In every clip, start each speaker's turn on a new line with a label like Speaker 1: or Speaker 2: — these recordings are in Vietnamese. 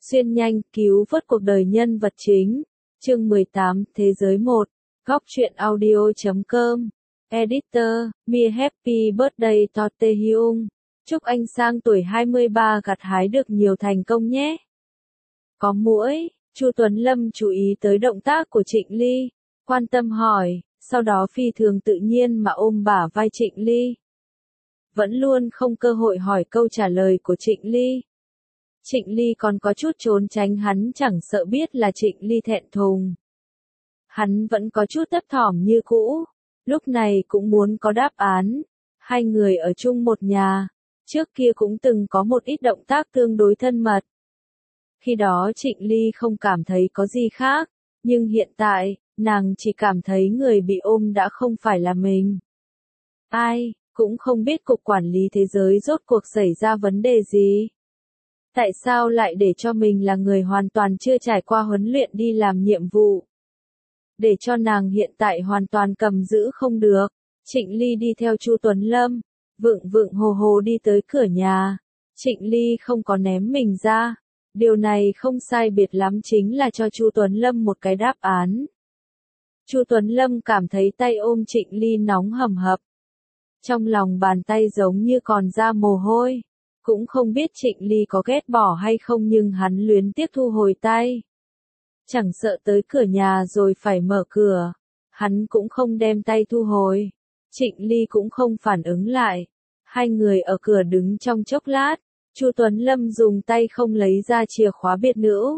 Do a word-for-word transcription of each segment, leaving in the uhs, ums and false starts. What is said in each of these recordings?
Speaker 1: Xuyên nhanh, cứu vớt cuộc đời nhân vật chính. Chương mười tám, Thế giới một. Góc truyện audio chấm com. Editor, Me Happy Birthday to Taehyung. Chúc anh sang tuổi hai mươi ba gặt hái được nhiều thành công nhé. Có muỗi, Chu Tuấn Lâm chú ý tới động tác của Trịnh Ly, quan tâm hỏi, sau đó phi thường tự nhiên mà ôm bả vai Trịnh Ly. Vẫn luôn không cơ hội hỏi câu trả lời của Trịnh Ly. Trịnh Ly còn có chút trốn tránh, hắn chẳng sợ biết là Trịnh Ly thẹn thùng. Hắn vẫn có chút thấp thỏm như cũ, lúc này cũng muốn có đáp án. Hai người ở chung một nhà, trước kia cũng từng có một ít động tác tương đối thân mật. Khi đó Trịnh Ly không cảm thấy có gì khác, nhưng hiện tại, nàng chỉ cảm thấy người bị ôm đã không phải là mình. Ai, cũng không biết cục quản lý thế giới rốt cuộc xảy ra vấn đề gì. Tại sao lại để cho mình là người hoàn toàn chưa trải qua huấn luyện đi làm nhiệm vụ? Để cho nàng hiện tại hoàn toàn cầm giữ không được. Trịnh Ly đi theo Chu Tuấn Lâm, vượng vượng hồ hồ đi tới cửa nhà. Trịnh Ly không có ném mình ra. Điều này không sai biệt lắm chính là cho Chu Tuấn Lâm một cái đáp án. Chu Tuấn Lâm cảm thấy tay ôm Trịnh Ly nóng hầm hập. Trong lòng bàn tay giống như còn ra mồ hôi. Cũng không biết Trịnh Ly có ghét bỏ hay không, nhưng hắn luyến tiếc thu hồi tay. Chẳng sợ tới cửa nhà rồi phải mở cửa, hắn cũng không đem tay thu hồi. Trịnh Ly cũng không phản ứng lại. Hai người ở cửa đứng trong chốc lát, Chu Tuấn Lâm dùng tay không lấy ra chìa khóa biệt nữ.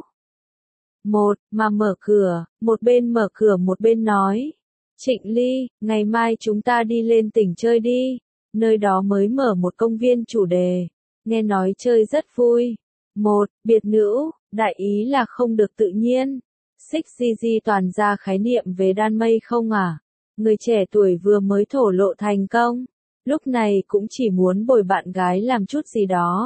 Speaker 1: Một, mà mở cửa, một bên mở cửa một bên nói. Trịnh Ly, ngày mai chúng ta đi lên tỉnh chơi đi, nơi đó mới mở một công viên chủ đề. Nghe nói chơi rất vui. Một, biệt nữ, đại ý là không được tự nhiên. Xích di di toàn ra khái niệm về đan mây không à? Người trẻ tuổi vừa mới thổ lộ thành công, lúc này cũng chỉ muốn bồi bạn gái làm chút gì đó.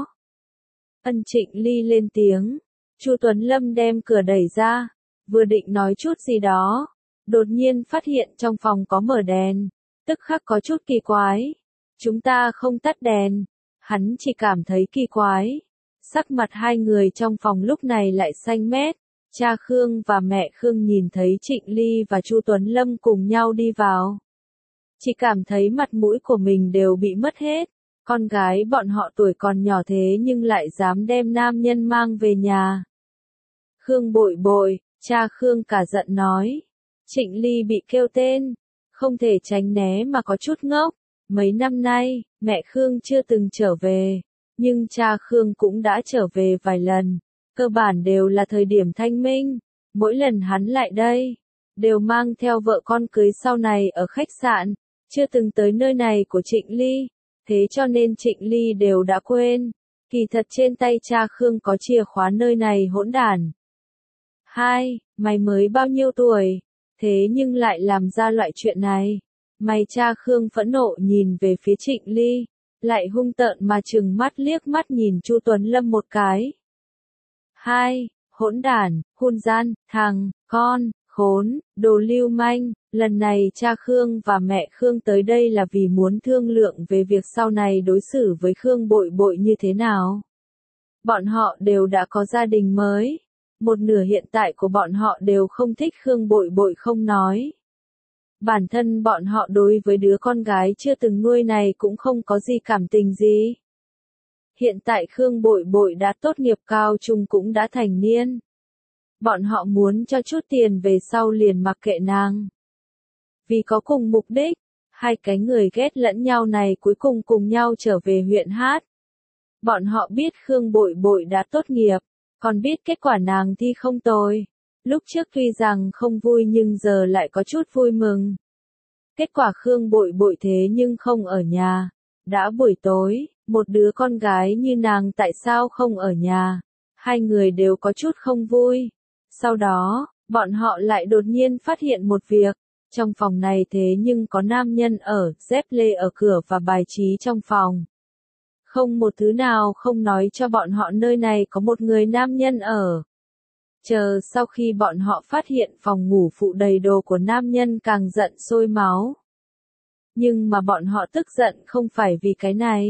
Speaker 1: Ân Trịnh Ly lên tiếng. Chu Tuấn Lâm đem cửa đẩy ra, vừa định nói chút gì đó, đột nhiên phát hiện trong phòng có mở đèn, tức khắc có chút kỳ quái. Chúng ta không tắt đèn. Hắn chỉ cảm thấy kỳ quái. Sắc mặt hai người trong phòng lúc này lại xanh mét. Cha Khương và mẹ Khương nhìn thấy Trịnh Ly và Chu Tuấn Lâm cùng nhau đi vào, chỉ cảm thấy mặt mũi của mình đều bị mất hết. Con gái bọn họ tuổi còn nhỏ thế nhưng lại dám đem nam nhân mang về nhà. Khương bội bội, cha Khương cả giận nói. Trịnh Ly bị kêu tên, không thể tránh né mà có chút ngốc. Mấy năm nay, mẹ Khương chưa từng trở về, nhưng cha Khương cũng đã trở về vài lần, cơ bản đều là thời điểm thanh minh. Mỗi lần hắn lại đây, đều mang theo vợ con cưới sau này ở khách sạn, chưa từng tới nơi này của Trịnh Ly, thế cho nên Trịnh Ly đều đã quên. Kỳ thật trên tay cha Khương có chìa khóa nơi này hỗn đản. Hai, mày mới bao nhiêu tuổi, thế nhưng lại làm ra loại chuyện này. Mày cha Khương phẫn nộ nhìn về phía Trịnh Ly, lại hung tợn mà trừng mắt liếc mắt nhìn Chu Tuấn Lâm một cái. Hai, hỗn đản, hôn gian, thằng, con, khốn, đồ lưu manh. Lần này cha Khương và mẹ Khương tới đây là vì muốn thương lượng về việc sau này đối xử với Khương bội bội như thế nào. Bọn họ đều đã có gia đình mới, một nửa hiện tại của bọn họ đều không thích Khương bội bội không nói. Bản thân bọn họ đối với đứa con gái chưa từng nuôi này cũng không có gì cảm tình gì. Hiện tại Khương bội bội đã tốt nghiệp cao trung cũng đã thành niên. Bọn họ muốn cho chút tiền về sau liền mặc kệ nàng. Vì có cùng mục đích, hai cái người ghét lẫn nhau này cuối cùng cùng nhau trở về huyện Hát. Bọn họ biết Khương bội bội đã tốt nghiệp, còn biết kết quả nàng thi không tồi. Lúc trước tuy rằng không vui nhưng giờ lại có chút vui mừng. Kết quả Khương bội bội thế nhưng không ở nhà. Đã buổi tối, một đứa con gái như nàng tại sao không ở nhà? Hai người đều có chút không vui. Sau đó, bọn họ lại đột nhiên phát hiện một việc. Trong phòng này thế nhưng có nam nhân ở, dép lê ở cửa và bài trí trong phòng. Không một thứ nào không nói cho bọn họ nơi này có một người nam nhân ở. Chờ sau khi bọn họ phát hiện phòng ngủ phụ đầy đồ của nam nhân càng giận sôi máu. Nhưng mà bọn họ tức giận không phải vì cái này.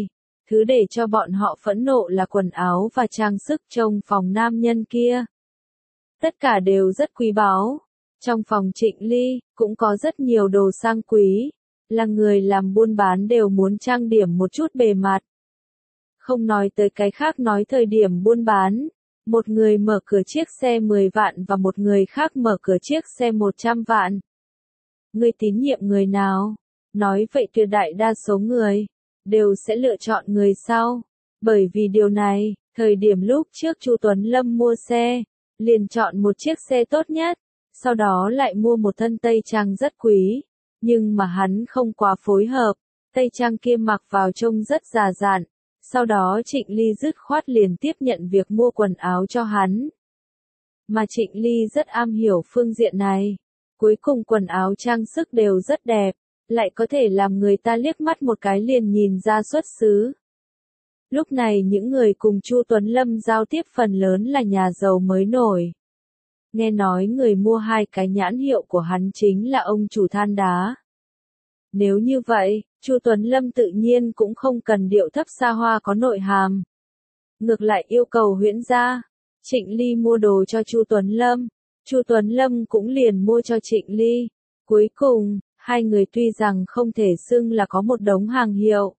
Speaker 1: Thứ để cho bọn họ phẫn nộ là quần áo và trang sức trong phòng nam nhân kia. Tất cả đều rất quý báu. Trong phòng Trịnh Ly, cũng có rất nhiều đồ sang quý. Là người làm buôn bán đều muốn trang điểm một chút bề mặt. Không nói tới cái khác, nói thời điểm buôn bán. Một người mở cửa chiếc xe mười vạn và một người khác mở cửa chiếc xe một trăm vạn. Ngươi tín nhiệm người nào? Nói vậy tuyệt đại đa số người đều sẽ lựa chọn người sau. Bởi vì điều này, thời điểm lúc trước Chu Tuấn Lâm mua xe, liền chọn một chiếc xe tốt nhất, sau đó lại mua một thân tây trang rất quý, nhưng mà hắn không quá phối hợp, tây trang kia mặc vào trông rất già dặn. Sau đó Trịnh Ly dứt khoát liền tiếp nhận việc mua quần áo cho hắn. Mà Trịnh Ly rất am hiểu phương diện này. Cuối cùng quần áo trang sức đều rất đẹp, lại có thể làm người ta liếc mắt một cái liền nhìn ra xuất xứ. Lúc này những người cùng Chu Tuấn Lâm giao tiếp phần lớn là nhà giàu mới nổi. Nghe nói người mua hai cái nhãn hiệu của hắn chính là ông chủ than đá. Nếu như vậy, Chu Tuấn Lâm tự nhiên cũng không cần điệu thấp xa hoa có nội hàm. Ngược lại yêu cầu huyễn gia. Trịnh Ly mua đồ cho Chu Tuấn Lâm, Chu Tuấn Lâm cũng liền mua cho Trịnh Ly. Cuối cùng, hai người tuy rằng không thể xưng là có một đống hàng hiệu,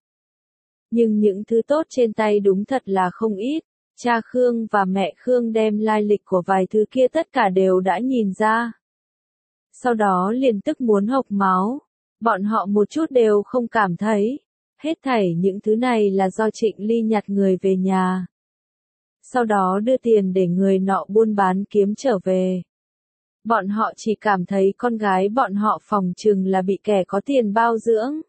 Speaker 1: nhưng những thứ tốt trên tay đúng thật là không ít. Cha Khương và mẹ Khương đem lai lịch của vài thứ kia tất cả đều đã nhìn ra. Sau đó liền tức muốn hộc máu. Bọn họ một chút đều không cảm thấy. Hết thảy những thứ này là do Trịnh Ly nhặt người về nhà. Sau đó đưa tiền để người nọ buôn bán kiếm trở về. Bọn họ chỉ cảm thấy con gái bọn họ phỏng chừng là bị kẻ có tiền bao dưỡng.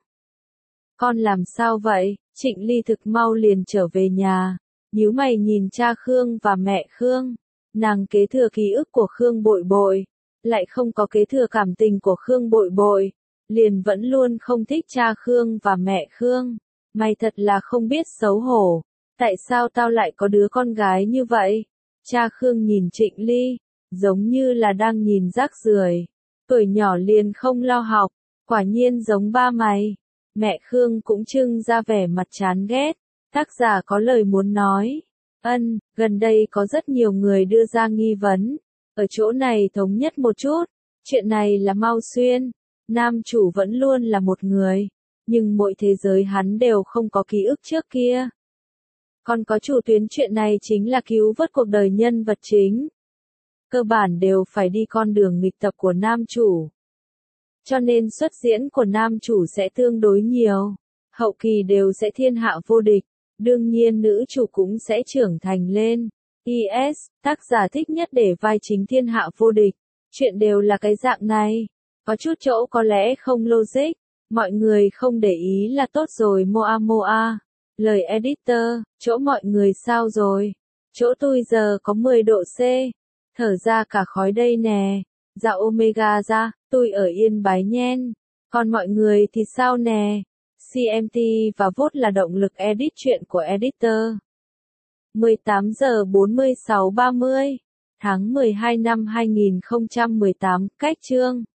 Speaker 1: Con làm sao vậy? Trịnh Ly thực mau liền trở về nhà. Nhíu mày nhìn cha Khương và mẹ Khương. Nàng kế thừa ký ức của Khương Bội Bội, lại không có kế thừa cảm tình của Khương Bội Bội, liền vẫn luôn không thích cha Khương và mẹ Khương. Mày thật là không biết xấu hổ. Tại sao tao lại có đứa con gái như vậy? Cha Khương nhìn Trịnh Ly, giống như là đang nhìn rác rưởi. Tuổi nhỏ liền không lo học, quả nhiên giống ba mày. Mẹ Khương cũng trưng ra vẻ mặt chán ghét. Tác giả có lời muốn nói. Ân, gần đây có rất nhiều người đưa ra nghi vấn. Ở chỗ này thống nhất một chút. Chuyện này là Mao Xuyên. Nam chủ vẫn luôn là một người. Nhưng mỗi thế giới hắn đều không có ký ức trước kia. Còn có chủ tuyến chuyện này chính là cứu vớt cuộc đời nhân vật chính. Cơ bản đều phải đi con đường nghịch tập của nam chủ. Cho nên xuất diễn của nam chủ sẽ tương đối nhiều. Hậu kỳ đều sẽ thiên hạ vô địch. Đương nhiên nữ chủ cũng sẽ trưởng thành lên. i ét, tác giả thích nhất để vai chính thiên hạ vô địch. Chuyện đều là cái dạng này. Có chút chỗ có lẽ không logic. Mọi người không để ý là tốt rồi. Moa Moa. Lời editor, chỗ mọi người sao rồi? Chỗ tôi giờ có mười độ C. Thở ra cả khói đây nè. Dạ Omega ra, tôi ở Yên Bái nhen. Còn mọi người thì sao nè? xê em tê và vote là động lực edit chuyện của editor. mười tám giờ bốn mươi sáu ba mươi. Tháng mười hai năm hai nghìn không trăm mười tám, cách chương.